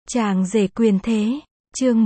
Chàng rể quyền thế, chương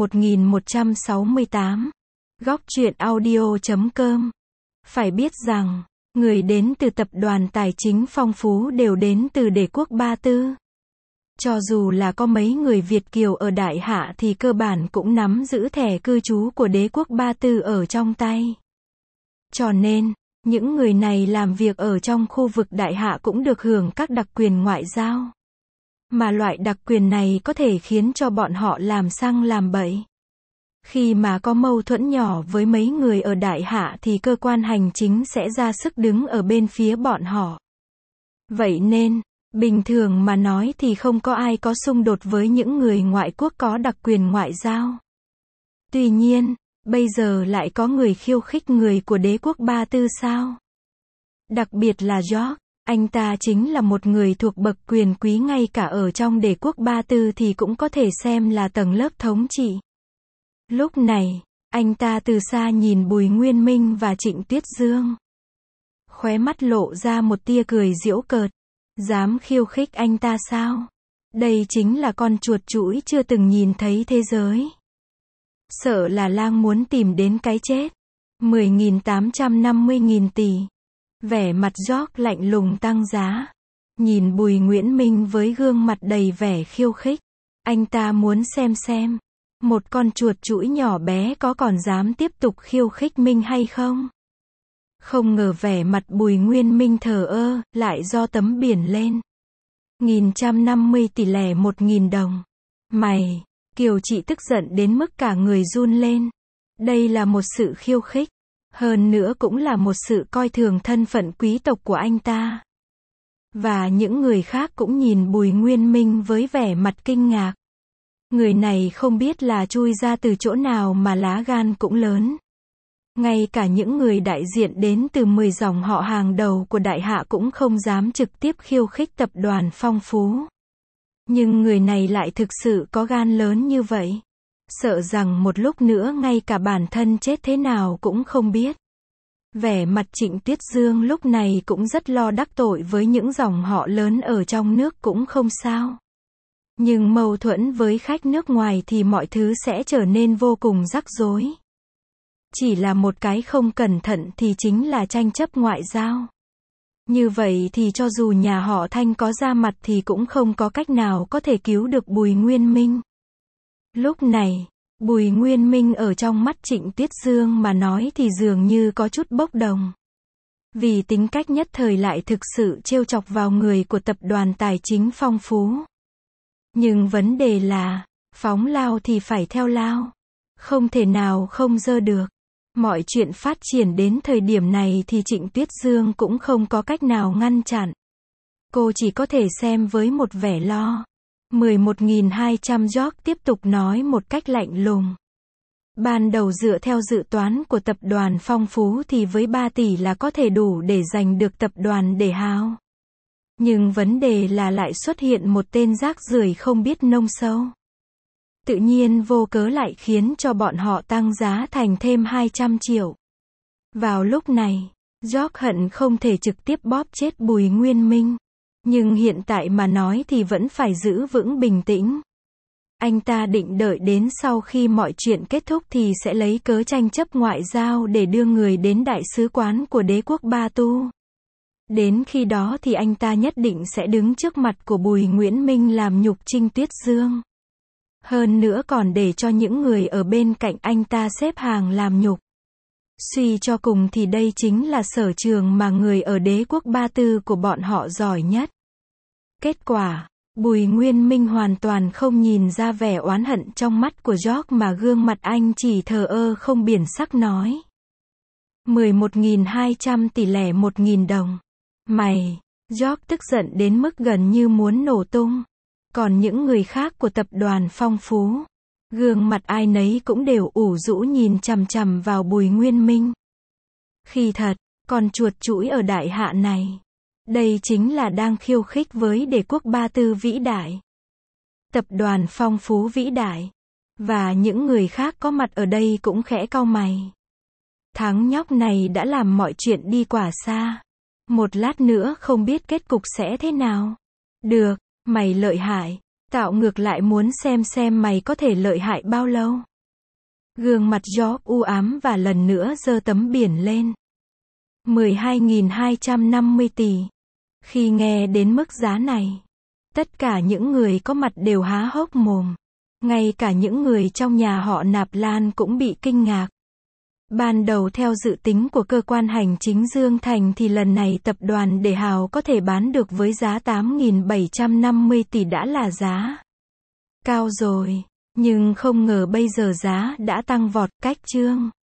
1168. Góc truyện audio.com. Phải biết rằng, người đến từ tập đoàn tài chính phong phú đều đến từ đế quốc Ba Tư. Cho dù là có mấy người Việt kiều ở Đại Hạ thì cơ bản cũng nắm giữ thẻ cư trú của đế quốc Ba Tư ở trong tay. Cho nên, những người này làm việc ở trong khu vực Đại Hạ cũng được hưởng các đặc quyền ngoại giao. Mà loại đặc quyền này có thể khiến cho bọn họ làm xăng làm bậy. Khi mà có mâu thuẫn nhỏ với mấy người ở Đại Hạ thì cơ quan hành chính sẽ ra sức đứng ở bên phía bọn họ. Vậy nên, bình thường mà nói thì không có ai có xung đột với những người ngoại quốc có đặc quyền ngoại giao. Tuy nhiên, bây giờ lại có người khiêu khích người của đế quốc Ba Tư sao? Đặc biệt là George. Anh ta chính là một người thuộc bậc quyền quý, ngay cả ở trong đế quốc Ba Tư thì cũng có thể xem là tầng lớp thống trị. Lúc này, anh ta từ xa nhìn Bùi Nguyên Minh và Trịnh Tuyết Dương. Khóe mắt lộ ra một tia cười giễu cợt. Dám khiêu khích anh ta sao? Đây chính là con chuột chũi chưa từng nhìn thấy thế giới. Sợ là lang muốn tìm đến cái chết. 10.850.000 tỷ. Vẻ mặt George lạnh lùng tăng giá. Nhìn Bùi Nguyễn Minh với gương mặt đầy vẻ khiêu khích. Anh ta muốn xem. Một con chuột chũi nhỏ bé có còn dám tiếp tục khiêu khích Minh hay không? Không ngờ vẻ mặt Bùi Nguyên Minh thờ ơ, lại do tấm biển lên. 150 tỷ lẻ 1.000 đồng. Mày! Kiều Chị tức giận đến mức cả người run lên. Đây là một sự khiêu khích. Hơn nữa cũng là một sự coi thường thân phận quý tộc của anh ta. Và những người khác cũng nhìn Bùi Nguyên Minh với vẻ mặt kinh ngạc. Người này không biết là chui ra từ chỗ nào mà lá gan cũng lớn. Ngay cả những người đại diện đến từ 10 dòng họ hàng đầu của Đại Hạ cũng không dám trực tiếp khiêu khích tập đoàn phong phú. Nhưng người này lại thực sự có gan lớn như vậy. Sợ rằng một lúc nữa ngay cả bản thân chết thế nào cũng không biết. Vẻ mặt Trịnh Tuyết Dương lúc này cũng rất lo đắc tội với những dòng họ lớn ở trong nước cũng không sao. Nhưng mâu thuẫn với khách nước ngoài thì mọi thứ sẽ trở nên vô cùng rắc rối. Chỉ là một cái không cẩn thận thì chính là tranh chấp ngoại giao. Như vậy thì cho dù nhà họ Thanh có ra mặt thì cũng không có cách nào có thể cứu được Bùi Nguyên Minh. Lúc này, Bùi Nguyên Minh ở trong mắt Trịnh Tuyết Dương mà nói thì dường như có chút bốc đồng. Vì tính cách nhất thời lại thực sự trêu chọc vào người của tập đoàn tài chính phong phú. Nhưng vấn đề là, phóng lao thì phải theo lao. Không thể nào không dơ được. Mọi chuyện phát triển đến thời điểm này thì Trịnh Tuyết Dương cũng không có cách nào ngăn chặn. Cô chỉ có thể xem với một vẻ lo. 11.200 George tiếp tục nói một cách lạnh lùng. Ban đầu dựa theo dự toán của tập đoàn phong phú thì với 3 tỷ là có thể đủ để giành được tập đoàn Đề Hào. Nhưng vấn đề là lại xuất hiện một tên rác rưởi không biết nông sâu. Tự nhiên vô cớ lại khiến cho bọn họ tăng giá thành thêm 200 triệu. Vào lúc này, George hận không thể trực tiếp bóp chết Bùi Nguyên Minh. Nhưng hiện tại mà nói thì vẫn phải giữ vững bình tĩnh. Anh ta định đợi đến sau khi mọi chuyện kết thúc thì sẽ lấy cớ tranh chấp ngoại giao để đưa người đến đại sứ quán của đế quốc Ba Tu. Đến khi đó thì anh ta nhất định sẽ đứng trước mặt của Bùi Nguyễn Minh làm nhục Trịnh Tuyết Dương. Hơn nữa còn để cho những người ở bên cạnh anh ta xếp hàng làm nhục. Suy cho cùng thì đây chính là sở trường mà người ở đế quốc Ba Tư của bọn họ giỏi nhất. Kết quả, Bùi Nguyên Minh hoàn toàn không nhìn ra vẻ oán hận trong mắt của George mà gương mặt anh chỉ thờ ơ không biển sắc nói. 11.200 tỷ lẻ 1.000 đồng. Mày! George tức giận đến mức gần như muốn nổ tung. Còn những người khác của tập đoàn phong phú, gương mặt ai nấy cũng đều ủ rũ nhìn chằm chằm vào Bùi Nguyên Minh. Khi thật, con chuột chũi ở Đại Hạ này, đây chính là đang khiêu khích với đế quốc Ba Tư vĩ đại. Tập đoàn phong phú vĩ đại. Và những người khác có mặt ở đây cũng khẽ cau mày. Thằng nhóc này đã làm mọi chuyện đi quả xa. Một lát nữa không biết kết cục sẽ thế nào. Được, mày lợi hại. Tạo ngược lại muốn xem mày có thể lợi hại bao lâu. Gương mặt Job u ám và lần nữa giơ tấm biển lên. 12.250 tỷ. Khi nghe đến mức giá này, tất cả những người có mặt đều há hốc mồm. Ngay cả những người trong nhà họ Nạp Lan cũng bị kinh ngạc. Ban đầu theo dự tính của cơ quan hành chính Dương Thành thì lần này tập đoàn Để Hào có thể bán được với giá 8.750 tỷ đã là giá cao rồi. Nhưng không ngờ bây giờ giá đã tăng vọt, cách chương